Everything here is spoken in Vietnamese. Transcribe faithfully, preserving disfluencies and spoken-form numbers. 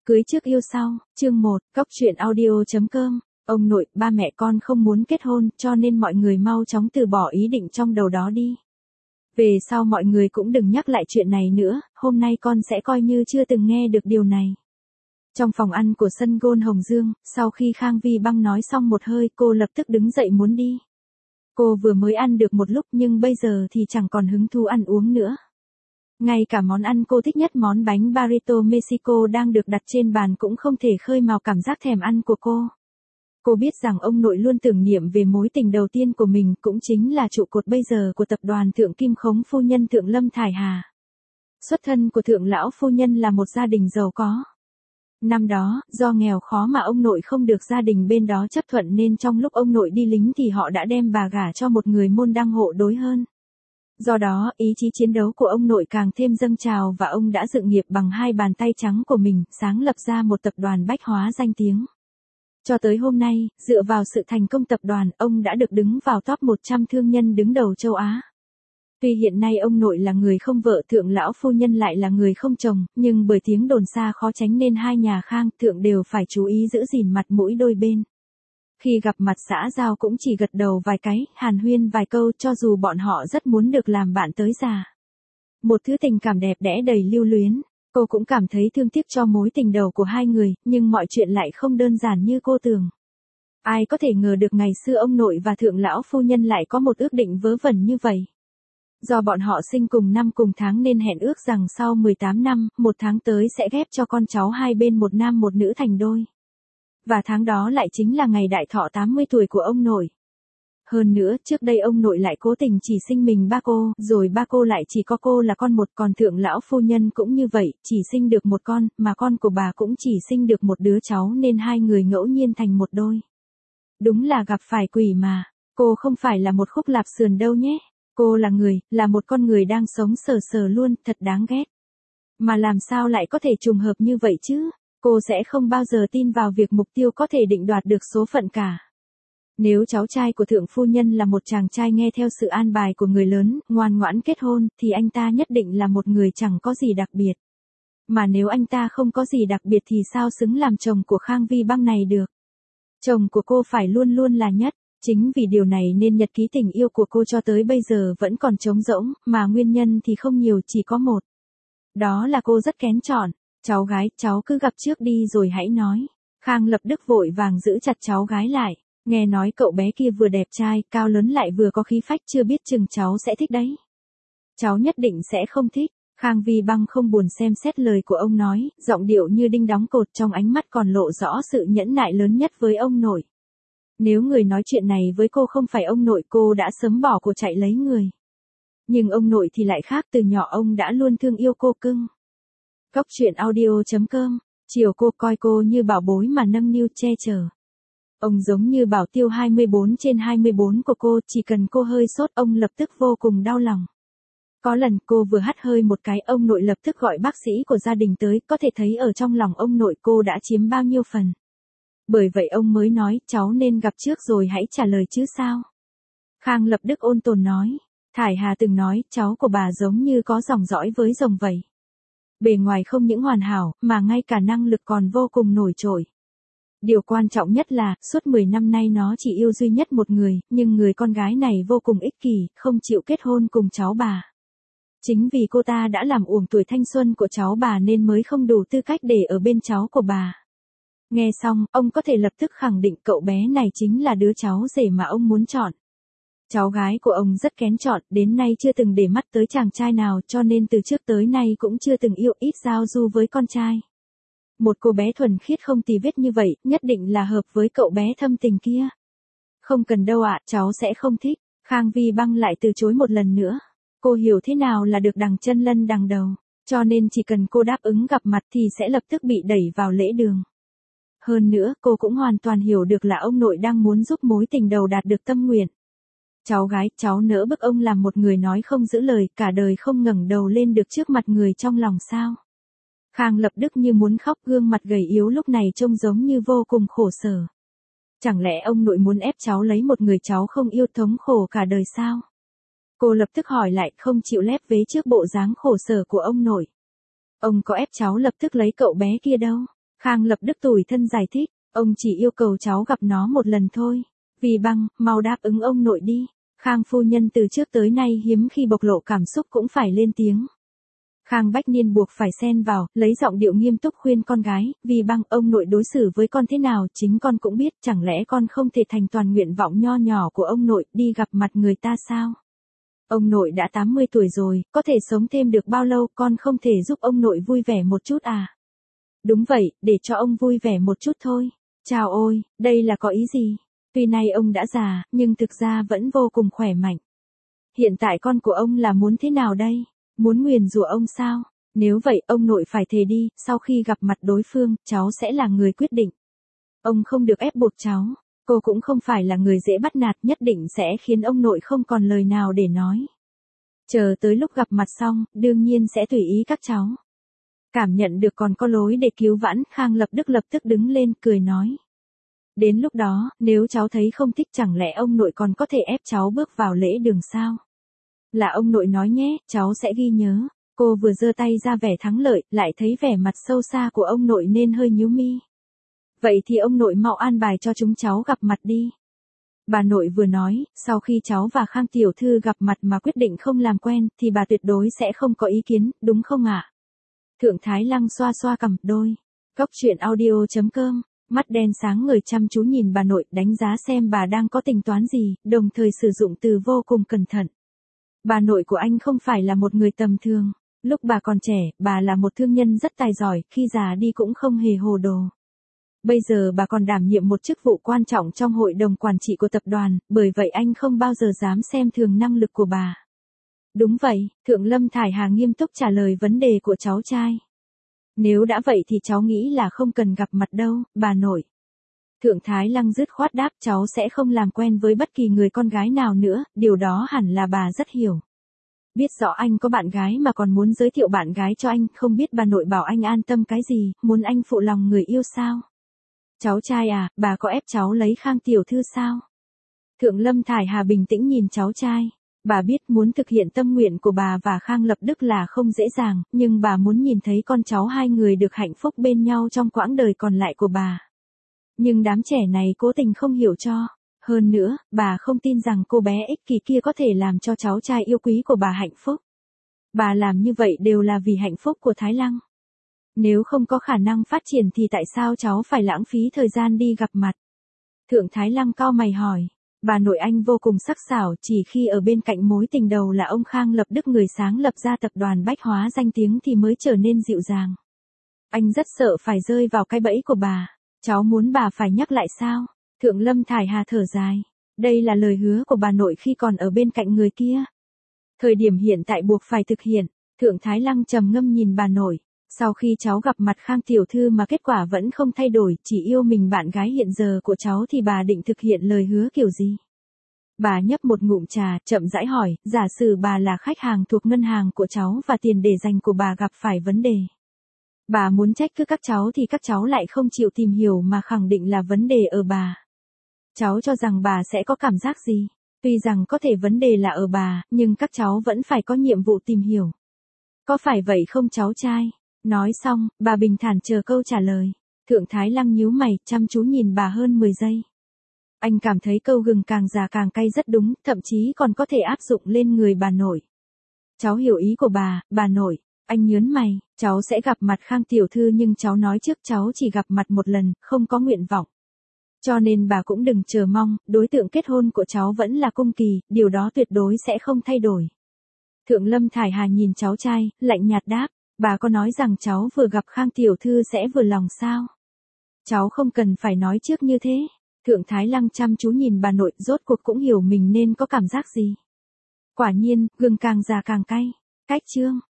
Cưới trước yêu sau, chương một, cóc truyện audio chấm com. Ông nội, ba mẹ con không muốn kết hôn, cho nên mọi người mau chóng từ bỏ ý định trong đầu đó đi. Về sau mọi người cũng đừng nhắc lại chuyện này nữa, hôm nay con sẽ coi như chưa từng nghe được điều này. Trong phòng ăn của sân golf Hồng Dương, sau khi Khang Vi Băng nói xong một hơi, cô lập tức đứng dậy muốn đi. Cô vừa mới ăn được một lúc nhưng bây giờ thì chẳng còn hứng thú ăn uống nữa. Ngay cả món ăn cô thích nhất, món bánh burrito Mexico đang được đặt trên bàn cũng không thể khơi mào cảm giác thèm ăn của cô. Cô biết rằng ông nội luôn tưởng niệm về mối tình đầu tiên của mình, cũng chính là trụ cột bây giờ của tập đoàn Thượng Kim Khống phu nhân Thượng Lâm Thải Hà. Xuất thân của Thượng lão phu nhân là một gia đình giàu có. Năm đó, do nghèo khó mà ông nội không được gia đình bên đó chấp thuận nên trong lúc ông nội đi lính thì họ đã đem bà gả cho một người môn đăng hộ đối hơn. Do đó, ý chí chiến đấu của ông nội càng thêm dâng trào và ông đã dựng nghiệp bằng hai bàn tay trắng của mình, sáng lập ra một tập đoàn bách hóa danh tiếng. Cho tới hôm nay, dựa vào sự thành công tập đoàn, ông đã được đứng vào top một trăm thương nhân đứng đầu châu Á. Tuy hiện nay ông nội là người không vợ, Thượng lão phu nhân lại là người không chồng, nhưng bởi tiếng đồn xa khó tránh nên hai nhà Khang, Thượng đều phải chú ý giữ gìn mặt mũi đôi bên. Khi gặp mặt xã giao cũng chỉ gật đầu vài cái, hàn huyên vài câu, cho dù bọn họ rất muốn được làm bạn tới già. Một thứ tình cảm đẹp đẽ đầy lưu luyến, cô cũng cảm thấy thương tiếc cho mối tình đầu của hai người, nhưng mọi chuyện lại không đơn giản như cô tưởng. Ai có thể ngờ được ngày xưa ông nội và Thượng lão phu nhân lại có một ước định vớ vẩn như vậy. Do bọn họ sinh cùng năm cùng tháng nên hẹn ước rằng sau mười tám năm, một tháng tới sẽ ghép cho con cháu hai bên một nam một nữ thành đôi. Và tháng đó lại chính là ngày đại thọ tám mươi tuổi của ông nội. Hơn nữa, trước đây ông nội lại cố tình chỉ sinh mình ba cô, rồi ba cô lại chỉ có cô là con một, còn Thượng lão phu nhân cũng như vậy, chỉ sinh được một con, mà con của bà cũng chỉ sinh được một đứa cháu nên hai người ngẫu nhiên thành một đôi. Đúng là gặp phải quỷ mà, cô không phải là một khúc lạp sườn đâu nhé, cô là người, là một con người đang sống sờ sờ luôn, thật đáng ghét. Mà làm sao lại có thể trùng hợp như vậy chứ? Cô sẽ không bao giờ tin vào việc mục tiêu có thể định đoạt được số phận cả. Nếu cháu trai của Thượng phu nhân là một chàng trai nghe theo sự an bài của người lớn, ngoan ngoãn kết hôn, thì anh ta nhất định là một người chẳng có gì đặc biệt. Mà nếu anh ta không có gì đặc biệt thì sao xứng làm chồng của Khang Vi Băng này được? Chồng của cô phải luôn luôn là nhất. Chính vì điều này nên nhật ký tình yêu của cô cho tới bây giờ vẫn còn trống rỗng, mà nguyên nhân thì không nhiều, chỉ có một. Đó là cô rất kén chọn. Cháu gái, cháu cứ gặp trước đi rồi hãy nói. Khang lập tức vội vàng giữ chặt cháu gái lại. Nghe nói cậu bé kia vừa đẹp trai, cao lớn lại vừa có khí phách, chưa biết chừng cháu sẽ thích đấy. Cháu nhất định sẽ không thích. Khang Vi Băng không buồn xem xét lời của ông nói, giọng điệu như đinh đóng cột, trong ánh mắt còn lộ rõ sự nhẫn nại lớn nhất với ông nội. Nếu người nói chuyện này với cô không phải ông nội, cô đã sớm bỏ cuộc chạy lấy người. Nhưng ông nội thì lại khác, từ nhỏ ông đã luôn thương yêu cô cưng. Cóc truyện audio chấm com, chiều cô, coi cô như bảo bối mà nâng niu che chở. Ông giống như bảo tiêu hai mươi bốn trên hai mươi bốn của cô, chỉ cần cô hơi sốt ông lập tức vô cùng đau lòng. Có lần cô vừa hắt hơi một cái, ông nội lập tức gọi bác sĩ của gia đình tới, có thể thấy ở trong lòng ông nội cô đã chiếm bao nhiêu phần. Bởi vậy ông mới nói, cháu nên gặp trước rồi hãy trả lời chứ sao. Khang lập tức ôn tồn nói, Thải Hà từng nói, cháu của bà giống như có dòng dõi với rồng vậy. Bề ngoài không những hoàn hảo, mà ngay cả năng lực còn vô cùng nổi trội. Điều quan trọng nhất là, suốt mười năm nay nó chỉ yêu duy nhất một người, nhưng người con gái này vô cùng ích kỷ, không chịu kết hôn cùng cháu bà. Chính vì cô ta đã làm uổng tuổi thanh xuân của cháu bà nên mới không đủ tư cách để ở bên cháu của bà. Nghe xong, ông có thể lập tức khẳng định cậu bé này chính là đứa cháu rể mà ông muốn chọn. Cháu gái của ông rất kén chọn, đến nay chưa từng để mắt tới chàng trai nào, cho nên từ trước tới nay cũng chưa từng yêu ít giao du với con trai. Một cô bé thuần khiết không tì vết như vậy, nhất định là hợp với cậu bé thâm tình kia. Không cần đâu ạ, cháu sẽ không thích. Khang Vi Băng lại từ chối một lần nữa. Cô hiểu thế nào là được đằng chân lân đằng đầu, cho nên chỉ cần cô đáp ứng gặp mặt thì sẽ lập tức bị đẩy vào lễ đường. Hơn nữa, cô cũng hoàn toàn hiểu được là ông nội đang muốn giúp mối tình đầu đạt được tâm nguyện. Cháu gái, cháu nỡ bức ông làm một người nói không giữ lời, cả đời không ngẩng đầu lên được trước mặt người trong lòng sao? Khang lập tức như muốn khóc, gương mặt gầy yếu lúc này trông giống như vô cùng khổ sở. Chẳng lẽ ông nội muốn ép cháu lấy một người cháu không yêu, thống khổ cả đời sao? Cô lập tức hỏi lại, không chịu lép vế trước bộ dáng khổ sở của ông nội. Ông có ép cháu lập tức lấy cậu bé kia đâu. Khang Lập Đức tủi thân giải thích, ông chỉ yêu cầu cháu gặp nó một lần thôi. Vì bằng, mau đáp ứng ông nội đi. Khang phu nhân từ trước tới nay hiếm khi bộc lộ cảm xúc cũng phải lên tiếng. Khang Bách Niên buộc phải xen vào, lấy giọng điệu nghiêm túc khuyên con gái, vì bằng ông nội đối xử với con thế nào chính con cũng biết, chẳng lẽ con không thể thành toàn nguyện vọng nho nhỏ của ông nội, đi gặp mặt người ta sao? Ông nội đã tám mươi tuổi rồi, có thể sống thêm được bao lâu, con không thể giúp ông nội vui vẻ một chút à? Đúng vậy, để cho ông vui vẻ một chút thôi. Chào ôi, đây là có ý gì? Tuy nay ông đã già, nhưng thực ra vẫn vô cùng khỏe mạnh. Hiện tại con của ông là muốn thế nào đây? Muốn nguyền rủa ông sao? Nếu vậy, ông nội phải thề đi, sau khi gặp mặt đối phương, cháu sẽ là người quyết định. Ông không được ép buộc cháu, cô cũng không phải là người dễ bắt nạt, nhất định sẽ khiến ông nội không còn lời nào để nói. Chờ tới lúc gặp mặt xong, đương nhiên sẽ tùy ý các cháu. Cảm nhận được còn có lối để cứu vãn, Khang Lập Đức lập tức đứng lên, cười nói. Đến lúc đó, nếu cháu thấy không thích chẳng lẽ ông nội còn có thể ép cháu bước vào lễ đường sao? Là ông nội nói nhé, cháu sẽ ghi nhớ. Cô vừa giơ tay ra vẻ thắng lợi, lại thấy vẻ mặt sâu xa của ông nội nên hơi nhíu mi. Vậy thì ông nội mau an bài cho chúng cháu gặp mặt đi. Bà nội vừa nói, sau khi cháu và Khang tiểu thư gặp mặt mà quyết định không làm quen, thì bà tuyệt đối sẽ không có ý kiến, đúng không ạ? Thượng Thái Lăng xoa xoa cằm, đôi. Góc truyện audio chấm com, mắt đen sáng người chăm chú nhìn bà nội, đánh giá xem bà đang có tính toán gì, đồng thời sử dụng từ vô cùng cẩn thận. Bà nội của anh không phải là một người tầm thường. Lúc bà còn trẻ, bà là một thương nhân rất tài giỏi, khi già đi cũng không hề hồ đồ. Bây giờ bà còn đảm nhiệm một chức vụ quan trọng trong hội đồng quản trị của tập đoàn, bởi vậy anh không bao giờ dám xem thường năng lực của bà. Đúng vậy, Thượng Lâm Thải Hà nghiêm túc trả lời vấn đề của cháu trai. Nếu đã vậy thì cháu nghĩ là không cần gặp mặt đâu, bà nội. Thượng Thái Lăng dứt khoát đáp, cháu sẽ không làm quen với bất kỳ người con gái nào nữa, điều đó hẳn là bà rất hiểu. Biết rõ anh có bạn gái mà còn muốn giới thiệu bạn gái cho anh, không biết bà nội bảo anh an tâm cái gì, muốn anh phụ lòng người yêu sao? Cháu trai à, bà có ép cháu lấy Khang tiểu thư sao? Thượng Lâm Thải Hà bình tĩnh nhìn cháu trai. Bà biết muốn thực hiện tâm nguyện của bà và Khang Lập Đức là không dễ dàng, nhưng bà muốn nhìn thấy con cháu hai người được hạnh phúc bên nhau trong quãng đời còn lại của bà. Nhưng đám trẻ này cố tình không hiểu cho. Hơn nữa, bà không tin rằng cô bé ích kỷ kia có thể làm cho cháu trai yêu quý của bà hạnh phúc. Bà làm như vậy đều là vì hạnh phúc của Thái Lăng. Nếu không có khả năng phát triển thì tại sao cháu phải lãng phí thời gian đi gặp mặt? Thượng Thái Lăng cau mày hỏi. Bà nội anh vô cùng sắc sảo, chỉ khi ở bên cạnh mối tình đầu là ông Khang Lập Đức người sáng lập ra tập đoàn Bách Hóa danh tiếng thì mới trở nên dịu dàng. Anh rất sợ phải rơi vào cái bẫy của bà. Cháu muốn bà phải nhắc lại sao? Thượng Lâm Thải Hà thở dài. Đây là lời hứa của bà nội khi còn ở bên cạnh người kia. Thời điểm hiện tại buộc phải thực hiện. Thượng Thái Lăng trầm ngâm nhìn bà nội. Sau khi cháu gặp mặt Khang tiểu thư mà kết quả vẫn không thay đổi, chỉ yêu mình bạn gái hiện giờ của cháu thì bà định thực hiện lời hứa kiểu gì? Bà nhấp một ngụm trà, chậm rãi hỏi, giả sử bà là khách hàng thuộc ngân hàng của cháu và tiền để dành của bà gặp phải vấn đề. Bà muốn trách cứ các cháu thì các cháu lại không chịu tìm hiểu mà khẳng định là vấn đề ở bà. Cháu cho rằng bà sẽ có cảm giác gì? Tuy rằng có thể vấn đề là ở bà, nhưng các cháu vẫn phải có nhiệm vụ tìm hiểu. Có phải vậy không cháu trai? Nói xong, bà bình thản chờ câu trả lời. Thượng Thái Lăng nhíu mày, chăm chú nhìn bà hơn mười giây. Anh cảm thấy câu gừng càng già càng cay rất đúng, thậm chí còn có thể áp dụng lên người bà nội. Cháu hiểu ý của bà, bà nội. Anh nhớn mày, cháu sẽ gặp mặt Khang tiểu thư nhưng cháu nói trước cháu chỉ gặp mặt một lần, không có nguyện vọng. Cho nên bà cũng đừng chờ mong, đối tượng kết hôn của cháu vẫn là Cung Kỳ, điều đó tuyệt đối sẽ không thay đổi. Thượng Lâm Thải Hà nhìn cháu trai, lạnh nhạt đáp. Bà có nói rằng cháu vừa gặp Khang tiểu thư sẽ vừa lòng sao? Cháu không cần phải nói trước như thế. Thượng Thái Lăng chăm chú nhìn bà nội, rốt cuộc cũng hiểu mình nên có cảm giác gì. Quả nhiên, gừng càng già càng cay. Cách chương